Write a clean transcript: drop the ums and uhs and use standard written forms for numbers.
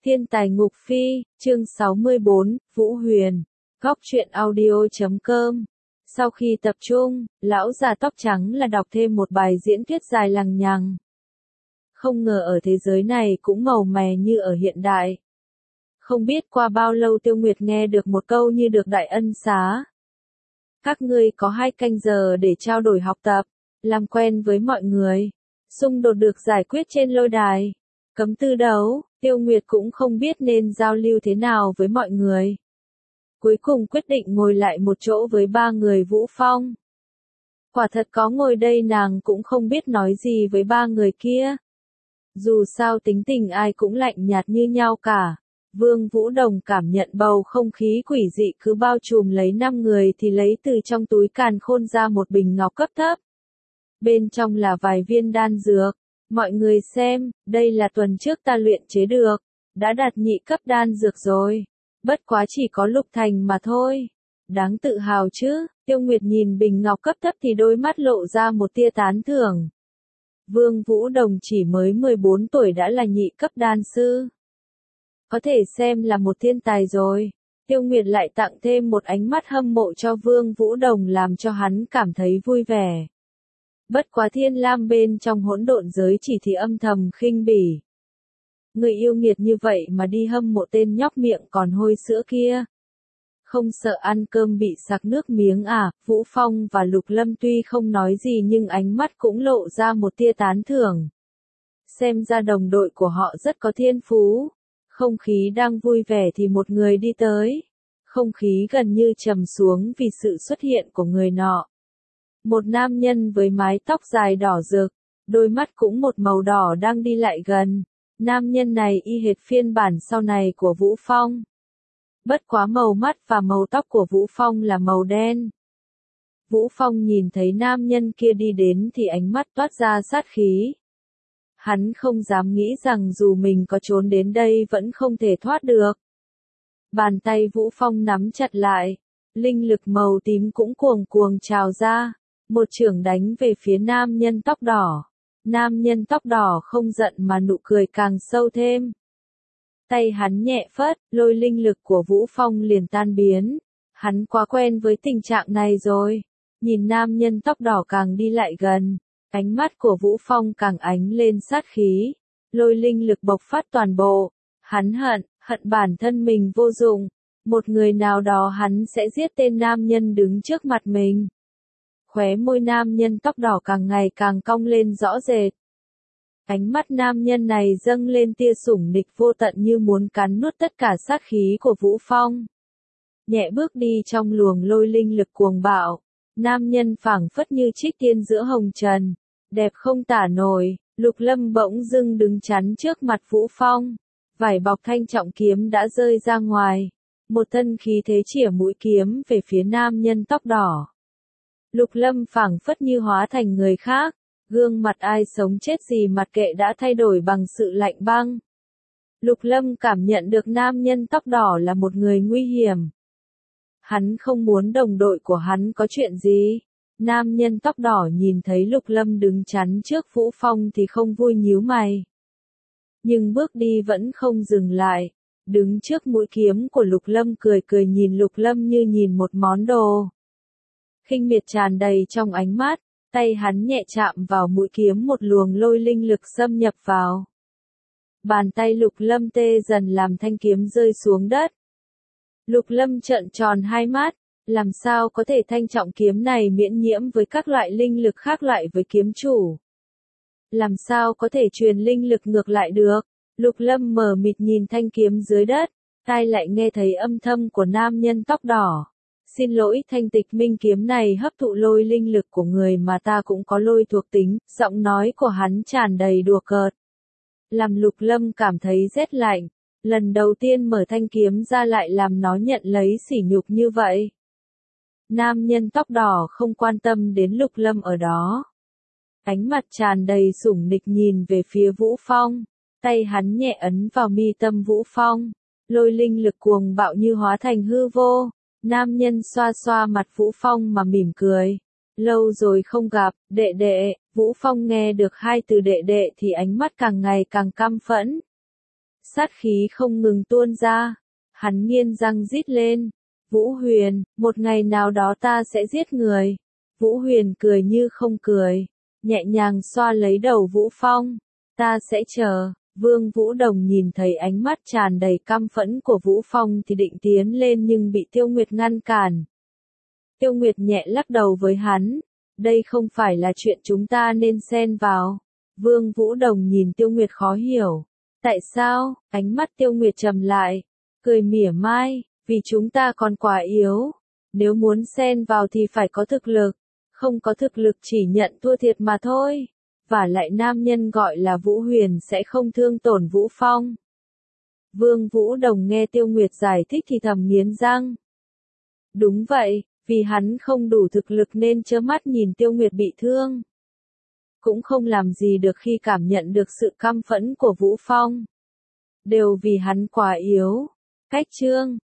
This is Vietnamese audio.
Thiên tài ngục phi, chương 64, Vũ Huyền, góc truyện audio.com. Sau khi tập trung, lão già tóc trắng là đọc thêm một bài diễn thuyết dài lằng nhằng. Không ngờ ở thế giới này cũng màu mè như ở hiện đại. Không biết qua bao lâu Tiêu Nguyệt nghe được một câu như được đại ân xá. Các ngươi có 2 canh giờ để trao đổi học tập, làm quen với mọi người. Xung đột được giải quyết trên lôi đài. Cấm tư đấu, Tiêu Nguyệt cũng không biết nên giao lưu thế nào với mọi người. Cuối cùng quyết định ngồi lại một chỗ với 3 người Vũ Phong. Quả thật có ngồi đây nàng cũng không biết nói gì với 3 người kia. Dù sao tính tình ai cũng lạnh nhạt như nhau cả. Vương Vũ Đồng cảm nhận bầu không khí quỷ dị cứ bao trùm lấy 5 người thì lấy từ trong túi càn khôn ra một bình ngọc cấp thấp. Bên trong là vài viên đan dược. Mọi người xem, đây là tuần trước ta luyện chế được. Đã đạt nhị cấp đan dược rồi. Bất quá chỉ có lục thành mà thôi. Đáng tự hào chứ. Tiêu Nguyệt nhìn bình ngọc cấp thấp thì đôi mắt lộ ra một tia tán thưởng. Vương Vũ Đồng chỉ mới 14 tuổi đã là nhị cấp đan sư. Có thể xem là một thiên tài rồi. Tiêu Nguyệt lại tặng thêm một ánh mắt hâm mộ cho Vương Vũ Đồng làm cho hắn cảm thấy vui vẻ. Bất quá Thiên Lam bên trong hỗn độn giới chỉ thì âm thầm khinh bỉ. Người yêu nghiệt như vậy mà đi hâm mộ tên nhóc miệng còn hôi sữa kia. Không sợ ăn cơm bị sặc nước miếng à? Vũ Phong và Lục Lâm tuy không nói gì nhưng ánh mắt cũng lộ ra một tia tán thưởng. Xem ra đồng đội của họ rất có thiên phú. Không khí đang vui vẻ thì một người đi tới. Không khí gần như trầm xuống vì sự xuất hiện của người nọ. Một nam nhân với mái tóc dài đỏ rực, đôi mắt cũng một màu đỏ đang đi lại gần. Nam nhân này y hệt phiên bản sau này của Vũ Phong. Bất quá màu mắt và màu tóc của Vũ Phong là màu đen. Vũ Phong nhìn thấy nam nhân kia đi đến thì ánh mắt toát ra sát khí. Hắn không dám nghĩ rằng dù mình có trốn đến đây vẫn không thể thoát được. Bàn tay Vũ Phong nắm chặt lại, linh lực màu tím cũng cuồng cuồng trào ra. Một chưởng đánh về phía nam nhân tóc đỏ. Nam nhân tóc đỏ không giận mà nụ cười càng sâu thêm. Tay hắn nhẹ phất, lôi linh lực của Vũ Phong liền tan biến. Hắn quá quen với tình trạng này rồi. Nhìn nam nhân tóc đỏ càng đi lại gần. Ánh mắt của Vũ Phong càng ánh lên sát khí. Lôi linh lực bộc phát toàn bộ. Hắn hận bản thân mình vô dụng. Một người nào đó hắn sẽ giết tên nam nhân đứng trước mặt mình. Khóe môi nam nhân tóc đỏ càng ngày càng cong lên rõ rệt. Ánh mắt nam nhân này dâng lên tia sủng nịch vô tận như muốn cắn nuốt tất cả sát khí của Vũ Phong. Nhẹ bước đi trong luồng lôi linh lực cuồng bạo. Nam nhân phảng phất như trích tiên giữa hồng trần. Đẹp không tả nổi. Lục Lâm bỗng dưng đứng chắn trước mặt Vũ Phong. Vải bọc thanh trọng kiếm đã rơi ra ngoài. Một thân khí thế chĩa mũi kiếm về phía nam nhân tóc đỏ. Lục Lâm phảng phất như hóa thành người khác, gương mặt ai sống chết gì mặt kệ đã thay đổi bằng sự lạnh băng. Lục Lâm cảm nhận được nam nhân tóc đỏ là một người nguy hiểm. Hắn không muốn đồng đội của hắn có chuyện gì. Nam nhân tóc đỏ nhìn thấy Lục Lâm đứng chắn trước Vũ Phong thì không vui nhíu mày. Nhưng bước đi vẫn không dừng lại. Đứng trước mũi kiếm của Lục Lâm cười cười nhìn Lục Lâm như nhìn một món đồ. Khinh miệt tràn đầy trong ánh mắt, tay hắn nhẹ chạm vào mũi kiếm một luồng lôi linh lực xâm nhập vào. Bàn tay Lục Lâm tê dần làm thanh kiếm rơi xuống đất. Lục Lâm trợn tròn hai mắt, làm sao có thể thanh trọng kiếm này miễn nhiễm với các loại linh lực khác loại với kiếm chủ. Làm sao có thể truyền linh lực ngược lại được. Lục Lâm mờ mịt nhìn thanh kiếm dưới đất, tai lại nghe thấy âm thầm của nam nhân tóc đỏ. Xin lỗi, thanh tịch minh kiếm này hấp thụ lôi linh lực của người mà ta cũng có lôi thuộc tính. Giọng nói của hắn tràn đầy đùa cợt. Làm Lục Lâm cảm thấy rét lạnh. Lần đầu tiên mở thanh kiếm ra lại làm nó nhận lấy sỉ nhục như vậy. Nam nhân tóc đỏ không quan tâm đến Lục Lâm ở đó. Ánh mặt tràn đầy sủng nịch nhìn về phía Vũ Phong. Tay hắn nhẹ ấn vào mi tâm Vũ Phong. Lôi linh lực cuồng bạo như hóa thành hư vô. Nam nhân xoa xoa mặt Vũ Phong mà mỉm cười. Lâu rồi không gặp, đệ đệ. Vũ Phong nghe được 2 từ đệ đệ thì ánh mắt càng ngày càng căm phẫn. sát khí không ngừng tuôn ra. Hắn nghiến răng rít lên. Vũ Huyền, một ngày nào đó ta sẽ giết người. Vũ Huyền cười như không cười, nhẹ nhàng xoa lấy đầu Vũ Phong. Ta sẽ chờ. Vương Vũ Đồng nhìn thấy ánh mắt tràn đầy căm phẫn của Vũ Phong thì định tiến lên nhưng bị Tiêu Nguyệt ngăn cản. Tiêu Nguyệt nhẹ lắc đầu với hắn. Đây không phải là chuyện chúng ta nên xen vào. Vương Vũ Đồng nhìn Tiêu Nguyệt khó hiểu. Tại sao? Ánh mắt Tiêu Nguyệt trầm lại, cười mỉa mai. Vì chúng ta còn quá yếu. Nếu muốn xen vào thì phải có thực lực. Không có thực lực chỉ nhận thua thiệt mà thôi. Và lại nam nhân gọi là Vũ Huyền sẽ không thương tổn Vũ Phong. Vương Vũ Đồng nghe Tiêu Nguyệt giải thích thì thầm nghiến răng. Đúng vậy, vì hắn không đủ thực lực nên trơ mắt nhìn Tiêu Nguyệt bị thương. Cũng không làm gì được khi cảm nhận được sự căm phẫn của Vũ Phong. Đều vì hắn quá yếu. Cách chương